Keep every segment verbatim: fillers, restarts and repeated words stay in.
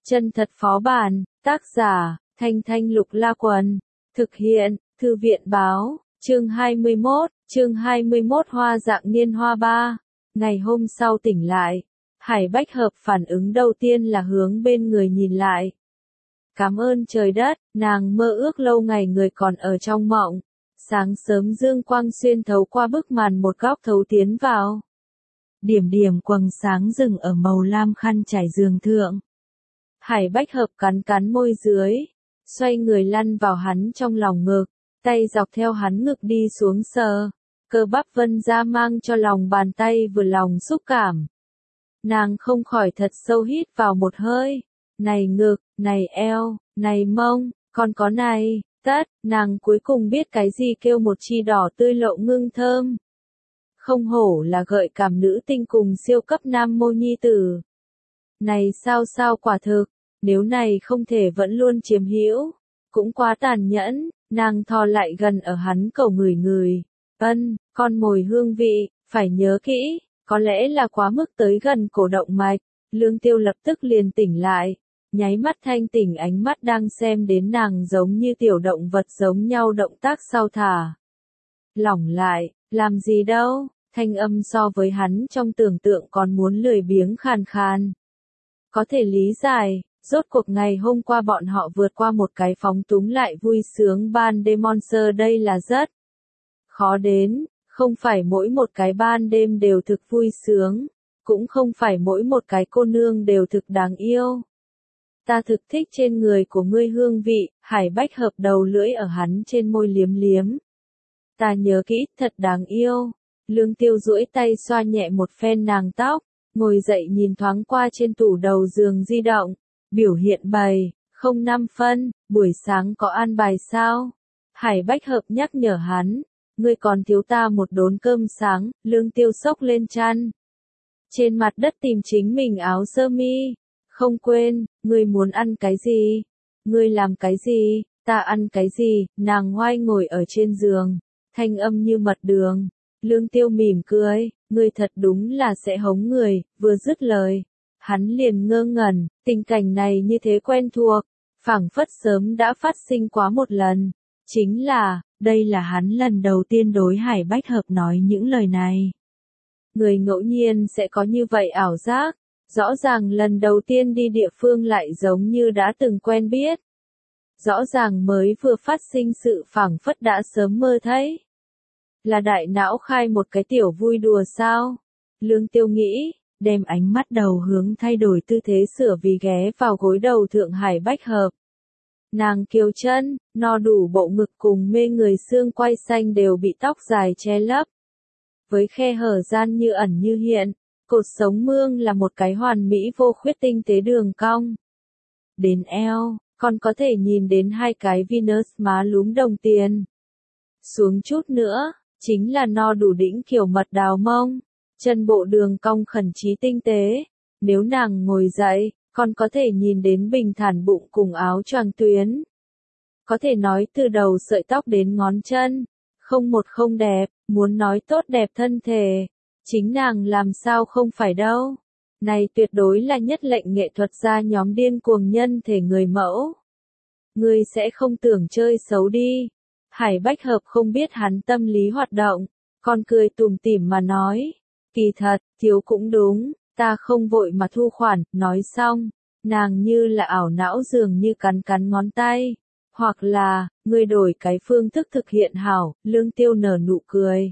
Chân thật phó bản, tác giả, Thanh Thanh Lục La Quần, thực hiện, Thư viện báo, chương hai mươi mốt, chương hai mươi mốt hoa dạng niên hoa ba. Ngày hôm sau tỉnh lại, Hải Bách Hợp phản ứng đầu tiên là hướng bên người nhìn lại. Cảm ơn trời đất, nàng mơ ước lâu ngày người còn ở trong mộng. Sáng sớm dương quang xuyên thấu qua bức màn một góc thấu tiến vào. Điểm điểm quầng sáng rừng ở màu lam khăn trải giường thượng. Hải Bách Hợp cắn cắn môi dưới, xoay người lăn vào hắn trong lòng ngực, tay dọc theo hắn ngực đi xuống sờ, cơ bắp vân ra mang cho lòng bàn tay vừa lòng xúc cảm. Nàng không khỏi thật sâu hít vào một hơi, này ngực, này eo, này mông, còn có này, tất, nàng cuối cùng biết cái gì kêu một chi đỏ tươi lộ ngưng thơm. Không hổ là gợi cảm nữ tinh cùng siêu cấp nam mô nhi tử. Này sao sao quả thực, nếu này không thể vẫn luôn chiếm hữu, cũng quá tàn nhẫn, nàng thò lại gần ở hắn cầu người người. Ân, con mồi hương vị, phải nhớ kỹ, có lẽ là quá mức tới gần cổ động mạch, Lương Tiêu lập tức liền tỉnh lại, nháy mắt thanh tỉnh ánh mắt đang xem đến nàng giống như tiểu động vật giống nhau động tác sau thả. Lỏng lại, làm gì đâu, thanh âm so với hắn trong tưởng tượng còn muốn lười biếng khàn khàn. Có thể lý giải, rốt cuộc ngày hôm qua bọn họ vượt qua một cái phóng túng lại vui sướng ban đêm monster, đây là rất khó đến, không phải mỗi một cái ban đêm đều thực vui sướng, cũng không phải mỗi một cái cô nương đều thực đáng yêu. Ta thực thích trên người của ngươi hương vị, Hải Bách Hợp đầu lưỡi ở hắn trên môi liếm liếm. Ta nhớ kỹ, thật đáng yêu. Lương Tiêu duỗi tay xoa nhẹ một phen nàng tóc, ngồi dậy nhìn thoáng qua trên tủ đầu giường di động, biểu hiện bày, không năm phân, buổi sáng có ăn bài sao? Hải Bách Hợp nhắc nhở hắn, ngươi còn thiếu ta một đốn cơm sáng. Lương Tiêu xốc lên chăn, trên mặt đất tìm chính mình áo sơ mi. Không quên, ngươi muốn ăn cái gì? Ngươi làm cái gì? Ta ăn cái gì? Nàng ngoai ngồi ở trên giường, thanh âm như mật đường. Lương Tiêu mỉm cười, ngươi thật đúng là sẽ hống người, vừa dứt lời. Hắn liền ngơ ngẩn, tình cảnh này như thế quen thuộc, phảng phất sớm đã phát sinh quá một lần. Chính là, đây là hắn lần đầu tiên đối Hải Bách Hợp nói những lời này. Người ngẫu nhiên sẽ có như vậy ảo giác, rõ ràng lần đầu tiên đi địa phương lại giống như đã từng quen biết. Rõ ràng mới vừa phát sinh sự phảng phất đã sớm mơ thấy. Là đại não khai một cái tiểu vui đùa sao? Lương Tiêu nghĩ, đem ánh mắt đầu hướng thay đổi tư thế sửa vì ghé vào gối đầu thượng Hải Bách Hợp. Nàng kiều chân, no đủ bộ ngực cùng mê người xương quai xanh đều bị tóc dài che lấp. Với khe hở gian như ẩn như hiện, cột sống mương là một cái hoàn mỹ vô khuyết tinh tế đường cong. Đến eo, còn có thể nhìn đến hai cái Venus má lúm đồng tiền. Xuống chút nữa, chính là no đủ đĩnh kiểu mật đào mông, chân bộ đường cong khẩn trí tinh tế. Nếu nàng ngồi dậy, còn có thể nhìn đến bình thản bụng cùng áo choàng tuyến. Có thể nói từ đầu sợi tóc đến ngón chân, không một không đẹp, muốn nói tốt đẹp thân thể. Chính nàng làm sao không phải đâu. Này tuyệt đối là nhất lệnh nghệ thuật gia nhóm điên cuồng nhân thể người mẫu. Ngươi sẽ không tưởng chơi xấu đi. Hải Bách Hợp không biết hắn tâm lý hoạt động, còn cười tủm tỉm mà nói. Kỳ thật, thiếu cũng đúng, ta không vội mà thu khoản. Nói xong, nàng như là ảo não dường như cắn cắn ngón tay. Hoặc là, ngươi đổi cái phương thức thực hiện hảo. Lương Tiêu nở nụ cười,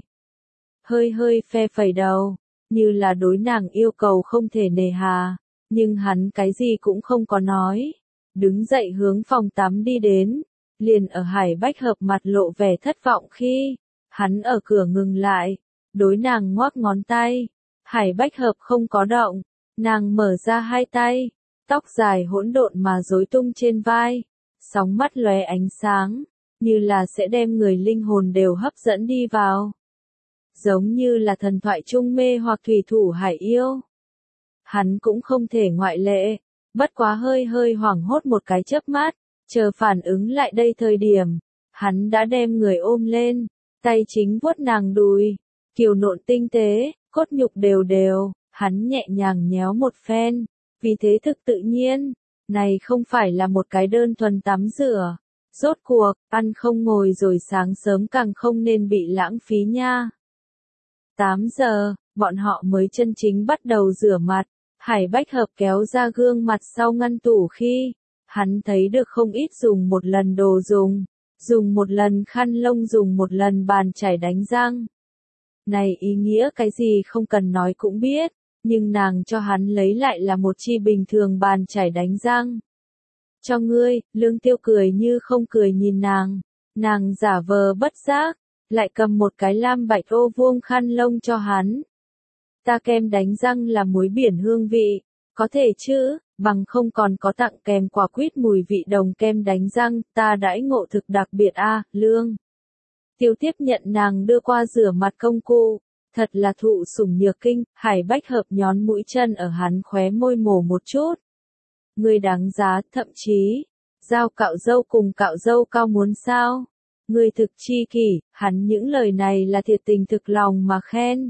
hơi hơi phe phẩy đầu, như là đối nàng yêu cầu không thể nề hà, nhưng hắn cái gì cũng không có nói. Đứng dậy hướng phòng tắm đi đến, liền ở Hải Bách Hợp mặt lộ vẻ thất vọng khi, hắn ở cửa ngừng lại, đối nàng ngoắc ngón tay. Hải Bách Hợp không có động, nàng mở ra hai tay, tóc dài hỗn độn mà rối tung trên vai, sóng mắt lóe ánh sáng, như là sẽ đem người linh hồn đều hấp dẫn đi vào. Giống như là thần thoại trung mê hoặc thủy thủ hải yêu. Hắn cũng không thể ngoại lệ, bất quá hơi hơi hoảng hốt một cái chớp mắt, chờ phản ứng lại đây thời điểm, hắn đã đem người ôm lên, tay chính vuốt nàng đùi, kiều nộn tinh tế, cốt nhục đều đều, hắn nhẹ nhàng nhéo một phen, vì thế thực tự nhiên, Này không phải là một cái đơn thuần tắm rửa. Rốt cuộc, ăn không ngồi rồi sáng sớm càng không nên bị lãng phí nha. tám giờ, bọn họ mới chân chính bắt đầu rửa mặt. Hải Bách Hợp kéo ra gương mặt sau ngăn tủ khi hắn thấy được không ít dùng một lần đồ dùng, dùng một lần khăn lông, dùng một lần bàn chải đánh răng. Này ý nghĩa cái gì không cần nói cũng biết, nhưng nàng cho hắn lấy lại là một chi bình thường bàn chải đánh răng. Cho ngươi, Lương Tiêu cười như không cười nhìn nàng, nàng giả vờ bất giác, lại cầm một cái lam bạch ô vuông khăn lông cho hắn. Ta kem đánh răng là muối biển hương vị, có thể chứ, bằng không còn có tặng kèm quả quýt mùi vị đồng kem đánh răng, ta đãi ngộ thực đặc biệt a, Lương. Tiêu tiếp nhận nàng đưa qua rửa mặt công cụ, thật là thụ sủng nhược kinh. Hải Bách Hợp nhón mũi chân ở hắn khóe môi mổ một chút. Ngươi đáng giá, thậm chí, dao cạo râu cùng cạo râu cao muốn sao? Ngươi thực chi kỷ, hắn những lời này là thiệt tình thực lòng mà khen.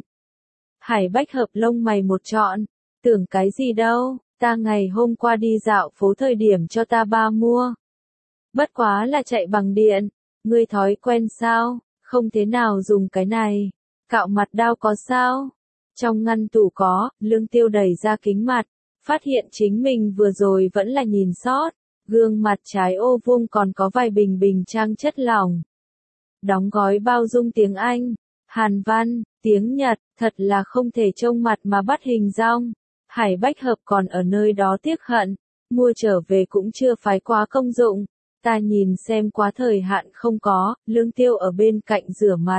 Hải Bách Hợp lông mày một trọn, tưởng cái gì đâu, ta ngày hôm qua đi dạo phố thời điểm cho ta ba mua. Bất quá là chạy bằng điện, ngươi thói quen sao, không thế nào dùng cái này, cạo mặt đao có sao? Trong ngăn tủ có, Lương Tiêu đẩy ra kính mặt, phát hiện chính mình vừa rồi vẫn là nhìn sót, gương mặt trái ô vuông còn có vài bình bình trang chất lỏng. Đóng gói bao dung tiếng Anh, Hàn Văn, tiếng Nhật, thật là không thể trông mặt mà bắt hình dong. Hải Bách Hợp còn ở nơi đó tiếc hận, mua trở về cũng chưa phái quá công dụng. Ta nhìn xem quá thời hạn không có, Lương Tiêu ở bên cạnh rửa mặt.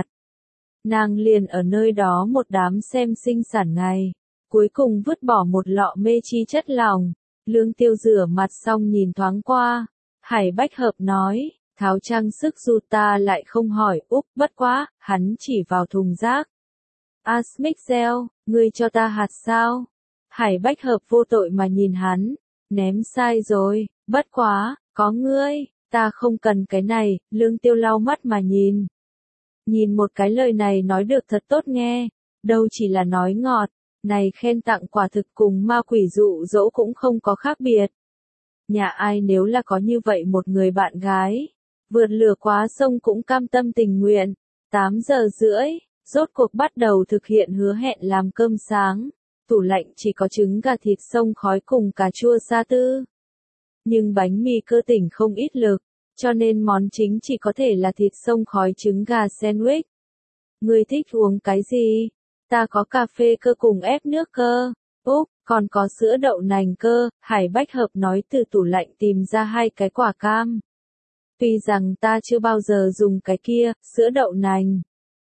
Nàng liền ở nơi đó một đám xem sinh sản ngày. Cuối cùng vứt bỏ một lọ mê chi chất lỏng. Lương Tiêu rửa mặt xong nhìn thoáng qua. Hải Bách Hợp nói, tháo trang sức dù ta lại không hỏi, úp bất quá, hắn chỉ vào thùng rác. Asmix gel, ngươi cho ta hạt sao? Hải Bách Hợp vô tội mà nhìn hắn, ném sai rồi, bất quá, có ngươi, ta không cần cái này. Lương Tiêu lau mắt mà nhìn. Nhìn một cái lời này nói được thật tốt nghe, đâu chỉ là nói ngọt, này khen tặng quả thực cùng ma quỷ dụ dỗ cũng không có khác biệt. Nhà ai nếu là có như vậy một người bạn gái, vượt lửa quá sông cũng cam tâm tình nguyện. tám giờ rưỡi, rốt cuộc bắt đầu thực hiện hứa hẹn làm cơm sáng, tủ lạnh chỉ có trứng gà thịt xông khói cùng cà chua sa tư. Nhưng bánh mì cơ tỉnh không ít lực, cho nên món chính chỉ có thể là thịt xông khói trứng gà sandwich. Ngươi thích uống cái gì? Ta có cà phê cơ cùng ép nước cơ. Úp, còn có sữa đậu nành cơ. Hải Bách Hợp nói từ tủ lạnh tìm ra hai cái quả cam. Tuy rằng ta chưa bao giờ dùng cái kia, sữa đậu nành.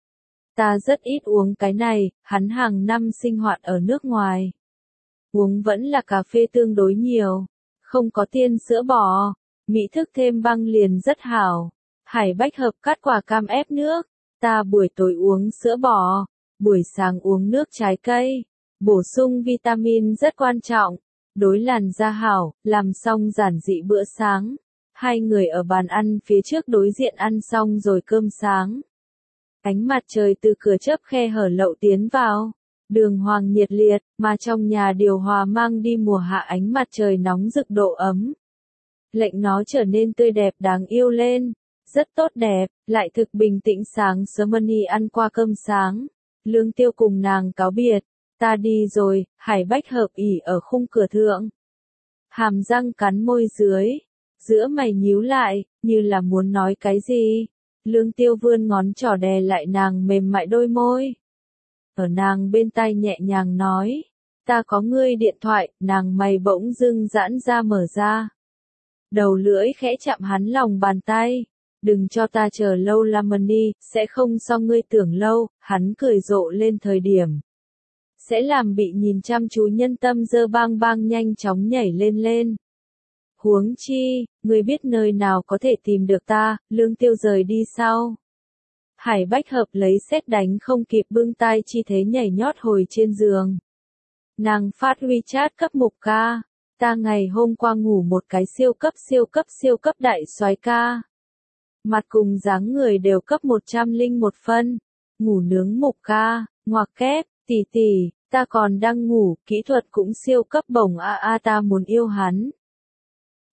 Ta rất ít uống cái này, hắn hàng năm sinh hoạt ở nước ngoài. Uống vẫn là cà phê tương đối nhiều, không có tiên sữa bò, mỹ thức thêm băng liền rất hảo. Hải Bách Hợp cắt quả cam ép nước, ta buổi tối uống sữa bò, buổi sáng uống nước trái cây, bổ sung vitamin rất quan trọng, đối làn da hảo. Làm xong giản dị bữa sáng, hai người ở bàn ăn phía trước đối diện ăn xong rồi cơm sáng. Ánh mặt trời từ cửa chớp khe hở lậu tiến vào, đường hoàng nhiệt liệt, mà trong nhà điều hòa mang đi mùa hạ ánh mặt trời nóng rực độ ấm. Lệnh nó trở nên tươi đẹp đáng yêu lên, rất tốt đẹp, lại thực bình tĩnh. Sáng sớm Money ăn qua cơm sáng, Lương Tiêu cùng nàng cáo biệt, ta đi rồi. Hải Bách Hợp ỉ ở khung cửa thượng, hàm răng cắn môi dưới, giữa mày nhíu lại, như là muốn nói cái gì. Lương Tiêu vươn ngón trỏ đè lại nàng mềm mại đôi môi. Ở nàng bên tai nhẹ nhàng nói, ta có ngươi điện thoại. Nàng mày bỗng dưng giãn ra mở ra. Đầu lưỡi khẽ chạm hắn lòng bàn tay. Đừng cho ta chờ lâu Lamani, sẽ không so ngươi tưởng lâu. Hắn cười rộ lên thời điểm sẽ làm bị nhìn chăm chú nhân tâm dơ bang bang nhanh chóng nhảy lên lên. Huống chi, ngươi biết nơi nào có thể tìm được ta? Lương Tiêu rời đi sau. Hải Bách Hợp lấy sét đánh không kịp bưng tay chi thế nhảy nhót hồi trên giường. Nàng phát WeChat cấp Mục ca, ta ngày hôm qua ngủ một cái siêu cấp siêu cấp siêu cấp đại soái ca. Mặt cùng dáng người đều cấp một trăm linh một phân. Ngủ nướng Mục ca, ngoặc kép, tỷ tỷ, ta còn đang ngủ, kỹ thuật cũng siêu cấp bổng a a ta muốn yêu hắn.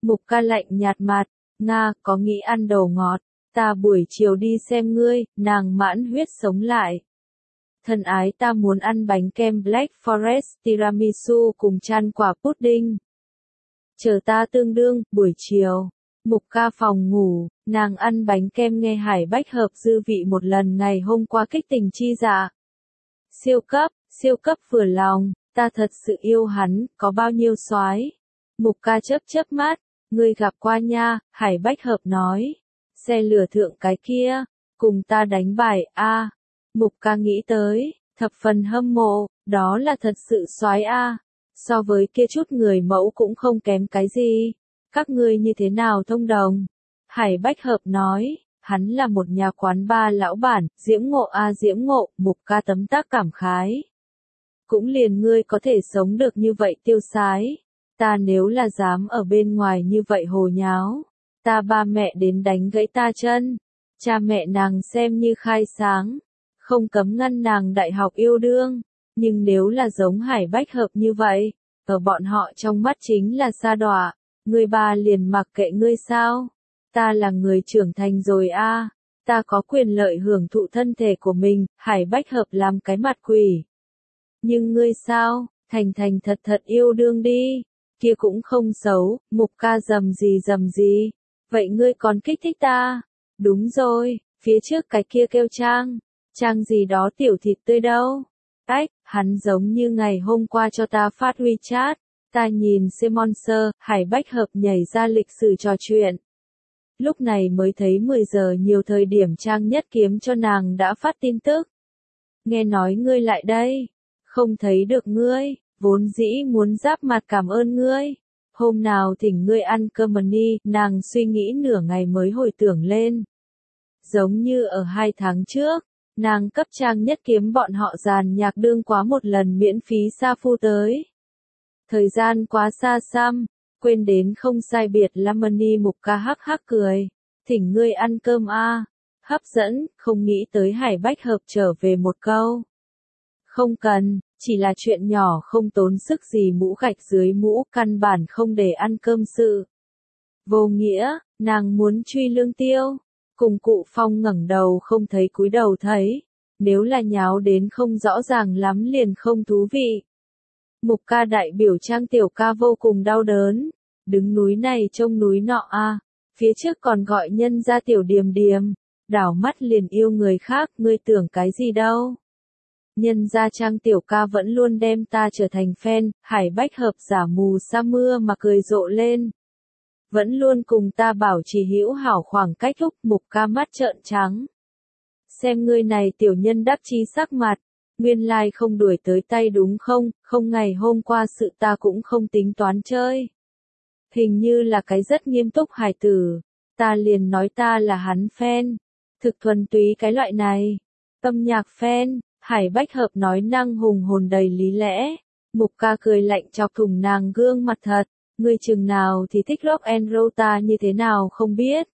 Mục Ca lạnh nhạt mặt, Nga, có nghĩ ăn đồ ngọt, ta buổi chiều đi xem ngươi, nàng mãn huyết sống lại. Thân ái ta muốn ăn bánh kem Black Forest tiramisu cùng chan quả pudding. Chờ ta tương đương, buổi chiều. Mục Ca phòng ngủ, nàng ăn bánh kem nghe Hải Bách Hợp dư vị một lần ngày hôm qua kích tình chi dạ. Siêu cấp, siêu cấp vừa lòng, ta thật sự yêu hắn, có bao nhiêu soái. Mục Ca chớp chớp mắt, ngươi gặp qua nha, Hải Bách Hợp nói. Xe lửa thượng cái kia, cùng ta đánh bài a. À. Mục Ca nghĩ tới, thập phần hâm mộ, đó là thật sự soái a. À. So với kia chút người mẫu cũng không kém cái gì. Các ngươi như thế nào thông đồng? Hải Bách Hợp nói, hắn là một nhà quán ba lão bản, Diễm Ngộ a à, Diễm Ngộ, Mục Ca tấm tắc cảm khái. Cũng liền ngươi có thể sống được như vậy tiêu sái. Ta nếu là dám ở bên ngoài như vậy hồ nháo, ta ba mẹ đến đánh gãy ta chân. Cha mẹ nàng xem như khai sáng, không cấm ngăn nàng đại học yêu đương. Nhưng nếu là giống Hải Bách Hợp như vậy, ở bọn họ trong mắt chính là sa đọa. Ngươi ba liền mặc kệ ngươi sao? Ta là người trưởng thành rồi a, à. Ta có quyền lợi hưởng thụ thân thể của mình, Hải Bách Hợp làm cái mặt quỷ. Nhưng ngươi sao, thành thành thật thật yêu đương đi, kia cũng không xấu, Mục Ca dầm gì dầm gì, vậy ngươi còn kích thích ta? Đúng rồi, phía trước cái kia kêu Trang, Trang gì đó tiểu thịt tươi đâu? Ách, hắn giống như ngày hôm qua cho ta phát WeChat. Ta nhìn Simon Sơ, Hải Bách Hợp nhảy ra lịch sử trò chuyện. Lúc này mới thấy mười giờ nhiều thời điểm Trang Nhất Kiếm cho nàng đã phát tin tức. Nghe nói ngươi lại đây. Không thấy được ngươi, vốn dĩ muốn giáp mặt cảm ơn ngươi. Hôm nào thỉnh ngươi ăn cơm mani, nàng suy nghĩ nửa ngày mới hồi tưởng lên. Giống như ở hai tháng trước, nàng cấp Trang Nhất Kiếm bọn họ dàn nhạc đương quá một lần miễn phí sa phu tới. Thời gian quá xa xăm, quên đến không sai biệt Lamani. Mục Ca hắc hắc cười, thỉnh ngươi ăn cơm a. Hấp dẫn, không nghĩ tới Hải Bách Hợp trở về một câu. Không cần, chỉ là chuyện nhỏ không tốn sức gì, mũ gạch dưới mũ, căn bản không để ăn cơm sự. Vô nghĩa, nàng muốn truy lương tiêu. Cùng cụ Phong ngẩng đầu không thấy cúi đầu thấy. Nếu là nháo đến không rõ ràng lắm liền không thú vị. Mục Ca đại biểu Trang tiểu ca vô cùng đau đớn. Đứng núi này trông núi nọ a, à. Phía trước còn gọi nhân ra tiểu điềm điềm. Đảo mắt liền yêu người khác, ngươi tưởng cái gì đâu. Nhân ra Trang tiểu ca vẫn luôn đem ta trở thành fan, Hải Bách Hợp giả mù sa mưa mà cười rộ lên. Vẫn luôn cùng ta bảo trì hữu hảo khoảng cách lúc. Mục Ca mắt trợn trắng. Xem ngươi này tiểu nhân đắc chí sắc mặt. Nguyên lai like không đuổi tới tay đúng không, không ngày hôm qua sự ta cũng không tính toán chơi. Hình như là cái rất nghiêm túc hài tử, ta liền nói ta là hắn fan, thực thuần túy cái loại này. Âm nhạc fan, Hải Bách Hợp nói năng hùng hồn đầy lý lẽ. Mục Ca cười lạnh chọc thủng nàng gương mặt thật, ngươi chừng nào thì thích rock and roll ta như thế nào không biết.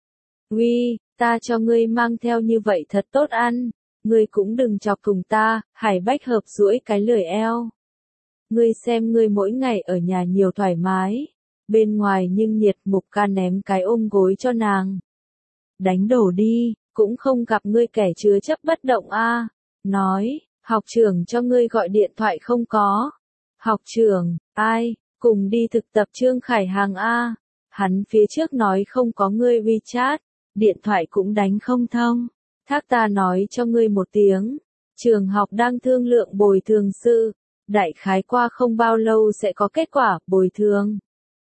Uy, ta cho ngươi mang theo như vậy thật tốt ăn. Ngươi cũng đừng chọc thùng ta, Hải Bách Hợp duỗi cái lười eo. Ngươi xem ngươi mỗi ngày ở nhà nhiều thoải mái, bên ngoài nhưng nhiệt. Mục Ca ném cái ôm gối cho nàng. Đánh đổ đi, cũng không gặp ngươi kẻ chứa chấp bất động a. À. Nói, học trưởng cho ngươi gọi điện thoại không có. Học trưởng, ai, cùng đi thực tập Trương Khải Hàng a. À. Hắn phía trước nói không có ngươi WeChat, điện thoại cũng đánh không thông. Thác ta nói cho ngươi một tiếng, trường học đang thương lượng bồi thường sự, đại khái qua không bao lâu sẽ có kết quả bồi thường.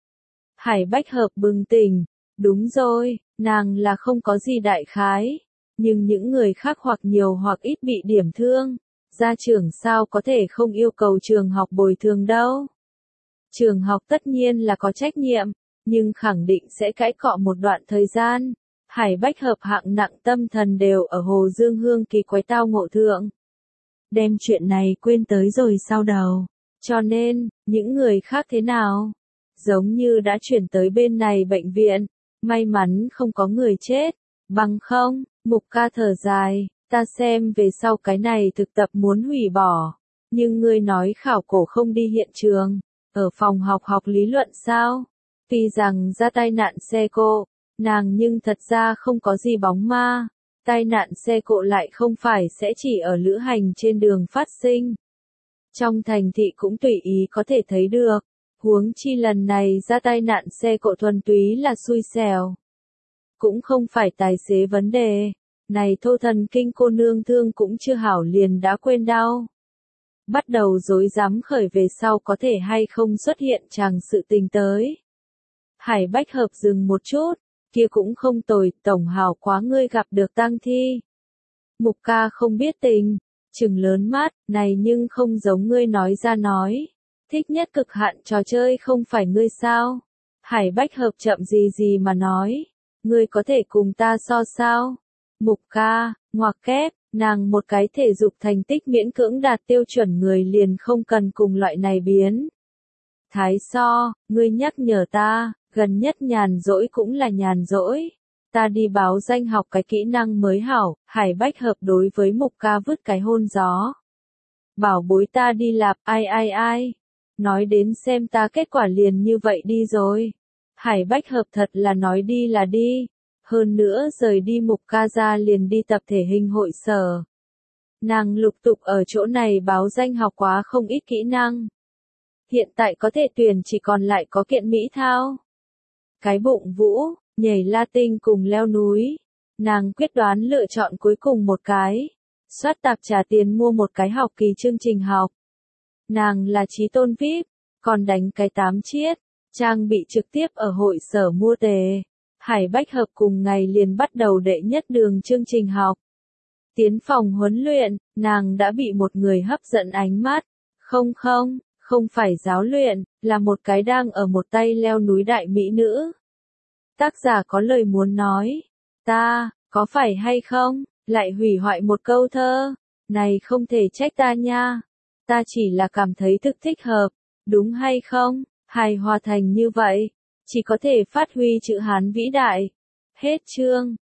Hải Bách Hợp bừng tỉnh, đúng rồi, nàng là không có gì đại khái, nhưng những người khác hoặc nhiều hoặc ít bị điểm thương, gia trưởng sao có thể không yêu cầu trường học bồi thường đâu. Trường học tất nhiên là có trách nhiệm, nhưng khẳng định sẽ cãi cọ một đoạn thời gian. Hải Bách Hợp hạng nặng tâm thần đều ở Hồ Dương Hương kỳ quái tao ngộ thượng. Đem chuyện này quên tới rồi sau đầu. Cho nên, những người khác thế nào? Giống như đã chuyển tới bên này bệnh viện. May mắn không có người chết. Bằng không, Mục Ca thở dài. Ta xem về sau cái này thực tập muốn hủy bỏ. Nhưng ngươi nói khảo cổ không đi hiện trường. Ở phòng học học lý luận sao? Tuy rằng ra tai nạn xe cộ, nàng nhưng thật ra không có gì bóng ma. Tai nạn xe cộ lại không phải sẽ chỉ ở lữ hành trên đường phát sinh. Trong thành thị cũng tùy ý có thể thấy được. Huống chi lần này ra tai nạn xe cộ thuần túy là xui xẻo. Cũng không phải tài xế vấn đề. Này thô thần kinh cô nương thương cũng chưa hảo liền đã quên đau. Bắt đầu dối dám khởi về sau có thể hay không xuất hiện chàng sự tình tới. Hải Bách Hợp dừng một chút, kia cũng không tồi, tổng hảo quá ngươi gặp được tang thi. Mục ca không biết tình, trừng lớn mắt, này nhưng không giống ngươi nói ra nói. Thích nhất cực hạn trò chơi không phải ngươi sao? Hải Bách Hợp chậm gì gì mà nói, ngươi có thể cùng ta so sao? Mục ca, ngoặc kép, nàng một cái thể dục thành tích miễn cưỡng đạt tiêu chuẩn người liền không cần cùng loại này biến. Thái so, ngươi nhắc nhở ta, gần nhất nhàn rỗi cũng là nhàn rỗi. Ta đi báo danh học cái kỹ năng mới hảo, Hải Bách Hợp đối với Mục ca vứt cái hôn gió. Bảo bối ta đi lạp, ai ai ai. Nói đến xem ta kết quả liền như vậy đi rồi. Hải Bách Hợp thật là nói đi là đi. Hơn nữa rời đi Mục ca ra liền đi tập thể hình hội sở. Nàng lục tục ở chỗ này báo danh học quá không ít kỹ năng. Hiện tại có thể tuyển chỉ còn lại có kiện mỹ thao. Cái bụng vũ, nhảy Latin cùng leo núi. Nàng quyết đoán lựa chọn cuối cùng một cái. Soát tạp trả tiền mua một cái học kỳ chương trình học. Nàng là trí tôn vi ai pi, còn đánh cái tám chiết, trang bị trực tiếp ở hội sở mua tề. Hải Bách Hợp cùng ngày liền bắt đầu đệ nhất đường chương trình học. Tiến phòng huấn luyện, nàng đã bị một người hấp dẫn ánh mắt. Không không, không phải giáo luyện, là một cái đang ở một tay leo núi đại mỹ nữ. Tác giả có lời muốn nói. Ta, có phải hay không, lại hủy hoại một câu thơ. Này không thể trách ta nha. Ta chỉ là cảm thấy thực thích hợp. Đúng hay không, hài hòa thành như vậy. Chỉ có thể phát huy chữ Hán vĩ đại. Hết chương.